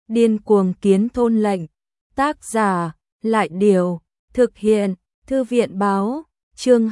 Điên cuồng kiến thôn lệnh. Tác giả, Lại Điều. Thực hiện, Thư viện Báo. Chương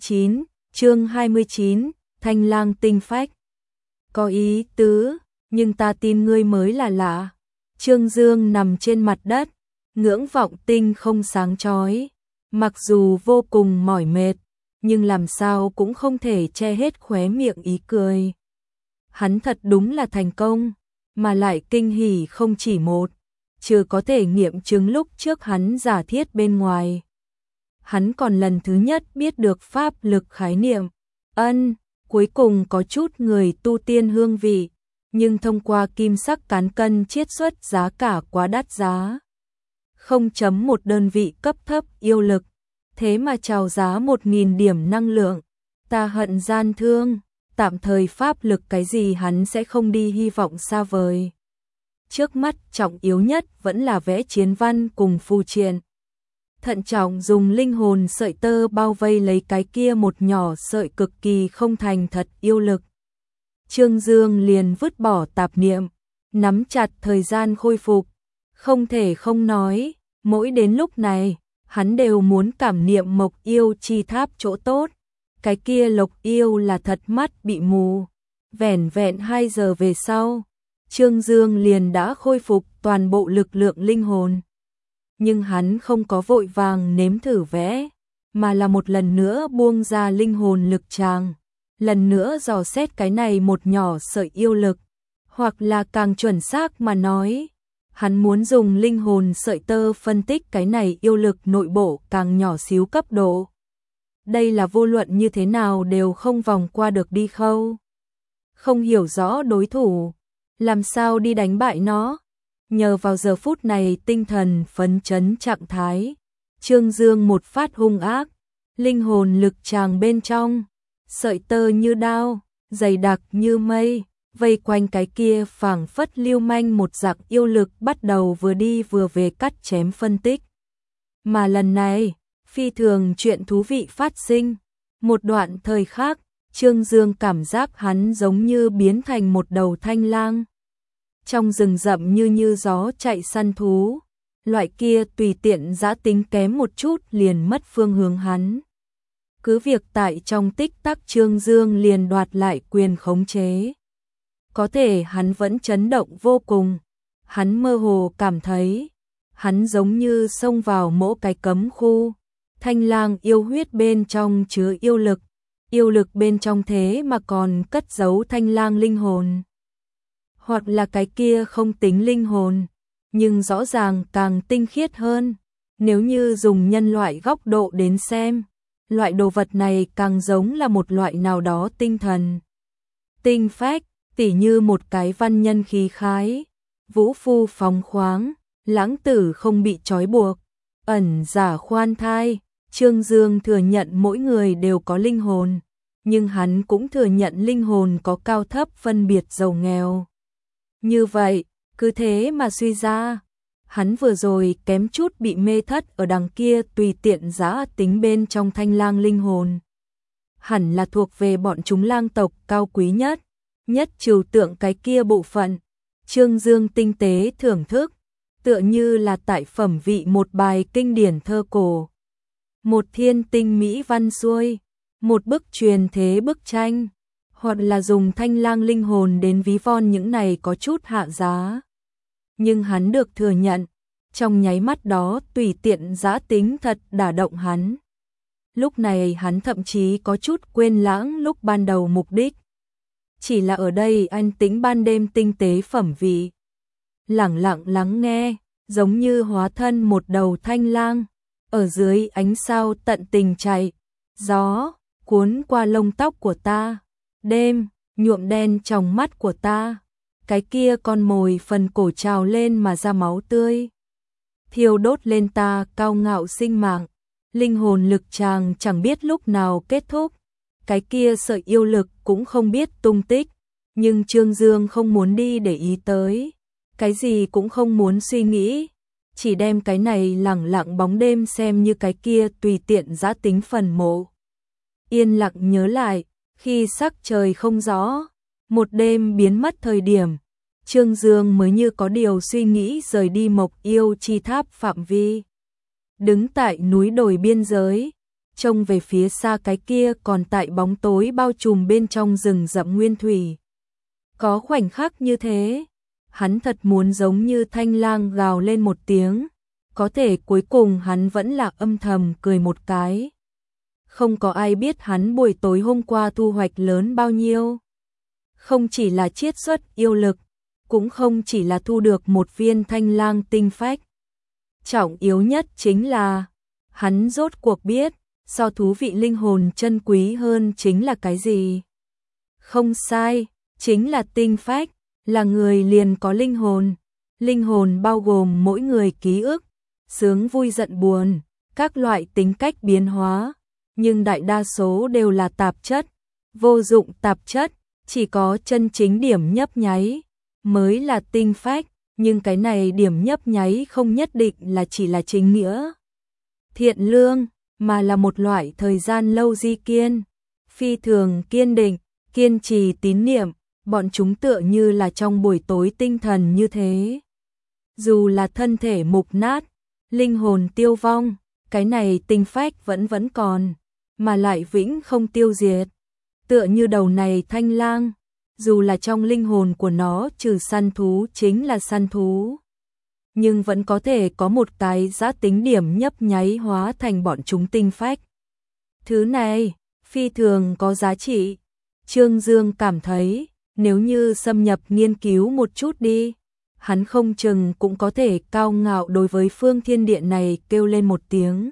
29, Thanh Lang tinh phách. Có ý tứ, nhưng ta tin ngươi mới là lạ. Trương Dương nằm trên mặt đất, ngưỡng vọng tinh không sáng chói. Mặc dù vô cùng mỏi mệt, nhưng làm sao cũng không thể che hết khóe miệng ý cười. Hắn thật đúng là thành công, mà lại kinh hỉ không chỉ một, chưa có thể nghiệm chứng lúc trước hắn giả thiết bên ngoài. Hắn còn lần thứ nhất biết được pháp lực khái niệm. Cuối cùng có chút người tu tiên hương vị, nhưng thông qua kim sắc cán cân chiết xuất giá cả quá đắt giá. 0.1 đơn vị cấp thấp yêu lực, thế mà chào giá 1.000 điểm năng lượng. Ta hận gian thương, tạm thời pháp lực cái gì hắn sẽ không đi hy vọng xa vời. Trước mắt trọng yếu nhất vẫn là vẽ chiến văn cùng phù triện. Thận trọng dùng linh hồn sợi tơ bao vây lấy cái kia một nhỏ sợi cực kỳ không thành thật yêu lực. Trương Dương liền vứt bỏ tạp niệm, nắm chặt thời gian khôi phục. Không thể không nói, mỗi đến lúc này, hắn đều muốn cảm niệm Mộc Yêu chi tháp chỗ tốt. Cái kia Lộc Yêu là thật mắt bị mù. Vẻn vẹn 2 giờ về sau, Trương Dương liền đã khôi phục toàn bộ lực lượng linh hồn. Nhưng hắn không có vội vàng nếm thử vẽ, mà là một lần nữa buông ra linh hồn lực tràng, lần nữa dò xét cái này một nhỏ sợi yêu lực, hoặc là càng chuẩn xác mà nói, hắn muốn dùng linh hồn sợi tơ phân tích cái này yêu lực nội bộ càng nhỏ xíu cấp độ. Đây là vô luận như thế nào đều không vòng qua được đi khâu. Không hiểu rõ đối thủ, làm sao đi đánh bại nó. Nhờ vào giờ phút này tinh thần phấn chấn trạng thái, Trương Dương một phát hung ác, linh hồn lực tràng bên trong, sợi tơ như đao, dày đặc như mây, vây quanh cái kia phảng phất lưu manh một dạng yêu lực bắt đầu vừa đi vừa về cắt chém phân tích. Mà lần này, phi thường chuyện thú vị phát sinh. Một đoạn thời khác, Trương Dương cảm giác hắn giống như biến thành một đầu thanh lang. Trong rừng rậm như gió chạy săn thú, loại kia tùy tiện dã tính kém một chút liền mất phương hướng hắn. Cứ việc tại trong tích tắc Trương Dương liền đoạt lại quyền khống chế. Có thể hắn vẫn chấn động vô cùng, hắn mơ hồ cảm thấy, hắn giống như xông vào mỗi cái cấm khu. Thanh lang yêu huyết bên trong chứa yêu lực bên trong thế mà còn cất giấu thanh lang linh hồn. Hoặc là cái kia không tính linh hồn, nhưng rõ ràng càng tinh khiết hơn. Nếu như dùng nhân loại góc độ đến xem, loại đồ vật này càng giống là một loại nào đó tinh thần. Tinh phách, tỉ như một cái văn nhân khí khái, vũ phu phóng khoáng, lãng tử không bị trói buộc, ẩn giả khoan thai. Trương Dương thừa nhận mỗi người đều có linh hồn, nhưng hắn cũng thừa nhận linh hồn có cao thấp phân biệt giàu nghèo. Như vậy, cứ thế mà suy ra, hắn vừa rồi kém chút bị mê thất ở đằng kia tùy tiện giá tính bên trong thanh lang linh hồn. Hẳn là thuộc về bọn chúng lang tộc cao quý nhất trừu tượng cái kia bộ phận. Trương Dương tinh tế thưởng thức, tựa như là tại phẩm vị một bài kinh điển thơ cổ. Một thiên tinh mỹ văn xuôi, một bức truyền thế bức tranh, hoặc là dùng thanh lang linh hồn đến ví von những này có chút hạ giá. Nhưng hắn được thừa nhận, trong nháy mắt đó tùy tiện giá tính thật đả động hắn. Lúc này hắn thậm chí có chút quên lãng lúc ban đầu mục đích. Chỉ là ở đây an tĩnh ban đêm tinh tế phẩm vị. Lẳng lặng lắng nghe, giống như hóa thân một đầu thanh lang. Ở dưới ánh sao tận tình chạy, gió cuốn qua lông tóc của ta, đêm nhuộm đen trong mắt của ta, cái kia con mồi phần cổ trào lên mà ra máu tươi, thiêu đốt lên ta cao ngạo sinh mạng. Linh hồn lực chàng chẳng biết lúc nào kết thúc, cái kia sợi yêu lực cũng không biết tung tích, nhưng Trương Dương không muốn đi để ý tới, cái gì cũng không muốn suy nghĩ. Chỉ đem cái này lẳng lặng bóng đêm xem như cái kia tùy tiện giã tính phần mộ. Yên lặng nhớ lại, khi sắc trời không rõ, một đêm biến mất thời điểm, Trương Dương mới như có điều suy nghĩ rời đi Mộc Yêu Chi Tháp phạm vi. Đứng tại núi đồi biên giới, trông về phía xa cái kia còn tại bóng tối bao trùm bên trong rừng rậm nguyên thủy. Có khoảnh khắc như thế, hắn thật muốn giống như thanh lang gào lên một tiếng, có thể cuối cùng hắn vẫn là âm thầm cười một cái. Không có ai biết hắn buổi tối hôm qua thu hoạch lớn bao nhiêu. Không chỉ là chiết xuất yêu lực, cũng không chỉ là thu được một viên thanh lang tinh phách. Trọng yếu nhất chính là, hắn rốt cuộc biết, so thú vị linh hồn chân quý hơn chính là cái gì. Không sai, chính là tinh phách, là người liền có linh hồn. Linh hồn bao gồm mỗi người ký ức, sướng vui giận buồn, các loại tính cách biến hóa, nhưng đại đa số đều là tạp chất, vô dụng tạp chất, chỉ có chân chính điểm nhấp nháy mới là tinh phách, nhưng cái này điểm nhấp nháy không nhất định là chỉ là chính nghĩa, thiện lương, mà là một loại thời gian lâu di kiên, phi thường kiên định, kiên trì tín niệm, bọn chúng tựa như là trong buổi tối tinh thần như thế. Dù là thân thể mục nát, linh hồn tiêu vong, cái này tinh phách vẫn còn, mà lại vĩnh không tiêu diệt. Tựa như đầu này thanh lang, dù là trong linh hồn của nó trừ săn thú chính là săn thú, nhưng vẫn có thể có một cái giá tính điểm nhấp nháy hóa thành bọn chúng tinh phách. Thứ này, phi thường có giá trị. Trương Dương cảm thấy, nếu như xâm nhập nghiên cứu một chút đi, hắn không chừng cũng có thể cao ngạo đối với phương thiên địa này kêu lên một tiếng.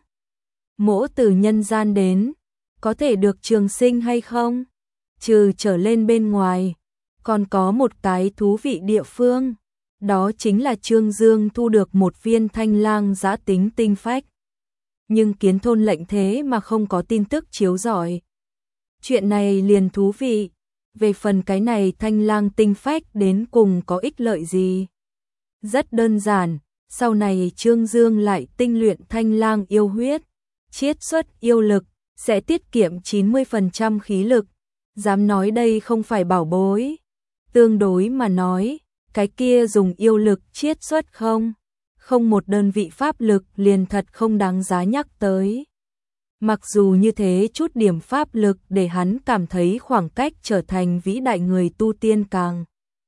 Mỗ từ nhân gian đến, có thể được trường sinh hay không? Trừ trở lên bên ngoài, còn có một cái thú vị địa phương, đó chính là Trương Dương thu được một viên thanh lang giá tính tinh phách. Nhưng Kiến Thôn lệnh thế mà không có tin tức chiếu rọi. Chuyện này liền thú vị, về phần cái này thanh lang tinh phách đến cùng có ích lợi gì? Rất đơn giản, sau này Trương Dương lại tinh luyện thanh lang yêu huyết, chiết xuất yêu lực, sẽ tiết kiệm 90% khí lực. Dám nói đây không phải bảo bối. Tương đối mà nói, cái kia dùng yêu lực chiết xuất không một đơn vị pháp lực liền thật không đáng giá nhắc tới. Mặc dù như thế chút điểm pháp lực để hắn cảm thấy khoảng cách trở thành vĩ đại người tu tiên càng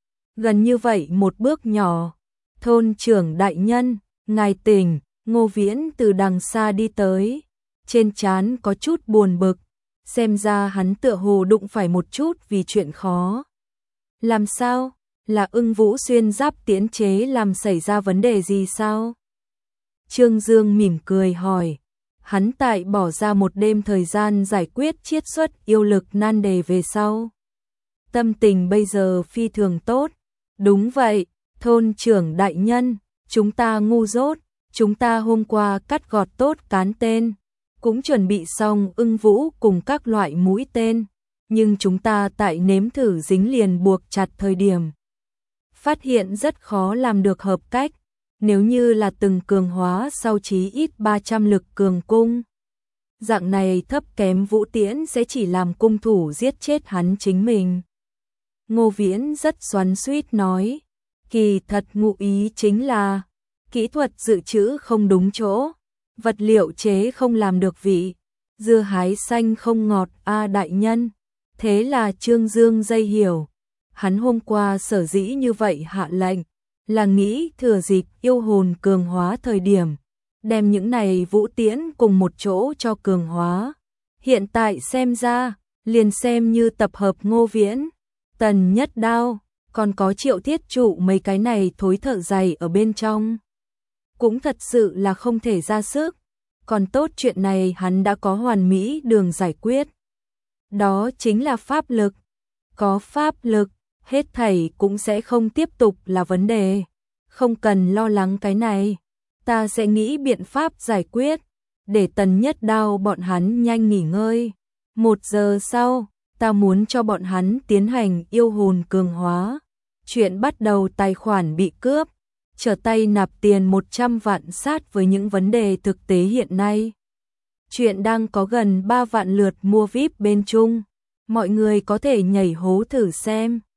gần như vậy một bước nhỏ. Thôn trưởng đại nhân, ngài tỉnh. Ngô Viễn từ đằng xa đi tới, trên trán có chút buồn bực, xem ra hắn tựa hồ đụng phải một chút vì chuyện khó. Làm sao? Là Ưng Vũ xuyên giáp tiễn chế làm xảy ra vấn đề gì sao? Trương Dương mỉm cười hỏi. Hắn tại bỏ ra một đêm thời gian giải quyết chiết xuất yêu lực nan đề về sau. Tâm tình bây giờ phi thường tốt. Đúng vậy, thôn trưởng đại nhân, chúng ta ngu dốt, chúng ta hôm qua cắt gọt tốt cán tên, cũng chuẩn bị xong Ưng Vũ cùng các loại mũi tên, nhưng chúng ta tại nếm thử dính liền buộc chặt thời điểm. Phát hiện rất khó làm được hợp cách, nếu như là từng cường hóa sau chí ít 300 lực cường cung. Dạng này thấp kém vũ tiễn sẽ chỉ làm cung thủ giết chết hắn chính mình. Ngô Viễn rất xoắn xuýt nói, kỳ thật ngụ ý chính là, kỹ thuật dự trữ không đúng chỗ, vật liệu chế không làm được vị, dưa hái xanh không ngọt đại nhân. Thế là Trương Dương dây hiểu, hắn hôm qua sở dĩ như vậy hạ lệnh, là nghĩ thừa dịp yêu hồn cường hóa thời điểm, đem những này vũ tiễn cùng một chỗ cho cường hóa. Hiện tại xem ra, liền xem như tập hợp Ngô Viễn, Tần Nhất Đao, còn có Triệu Thiết Trụ mấy cái này thối thợ dày ở bên trong. Cũng thật sự là không thể ra sức, còn tốt chuyện này hắn đã có hoàn mỹ đường giải quyết. Đó chính là pháp lực. Có pháp lực, hết thảy cũng sẽ không tiếp tục là vấn đề. Không cần lo lắng cái này, ta sẽ nghĩ biện pháp giải quyết, để Tần Nhất Đao bọn hắn nhanh nghỉ ngơi. 1 giờ sau, ta muốn cho bọn hắn tiến hành yêu hồn cường hóa. Chuyện bắt đầu tài khoản bị cướp, trở tay nạp tiền 100 vạn sát với những vấn đề thực tế hiện nay. Chuyện đang có gần 3 vạn lượt mua VIP bên Trung, mọi người có thể nhảy hố thử xem.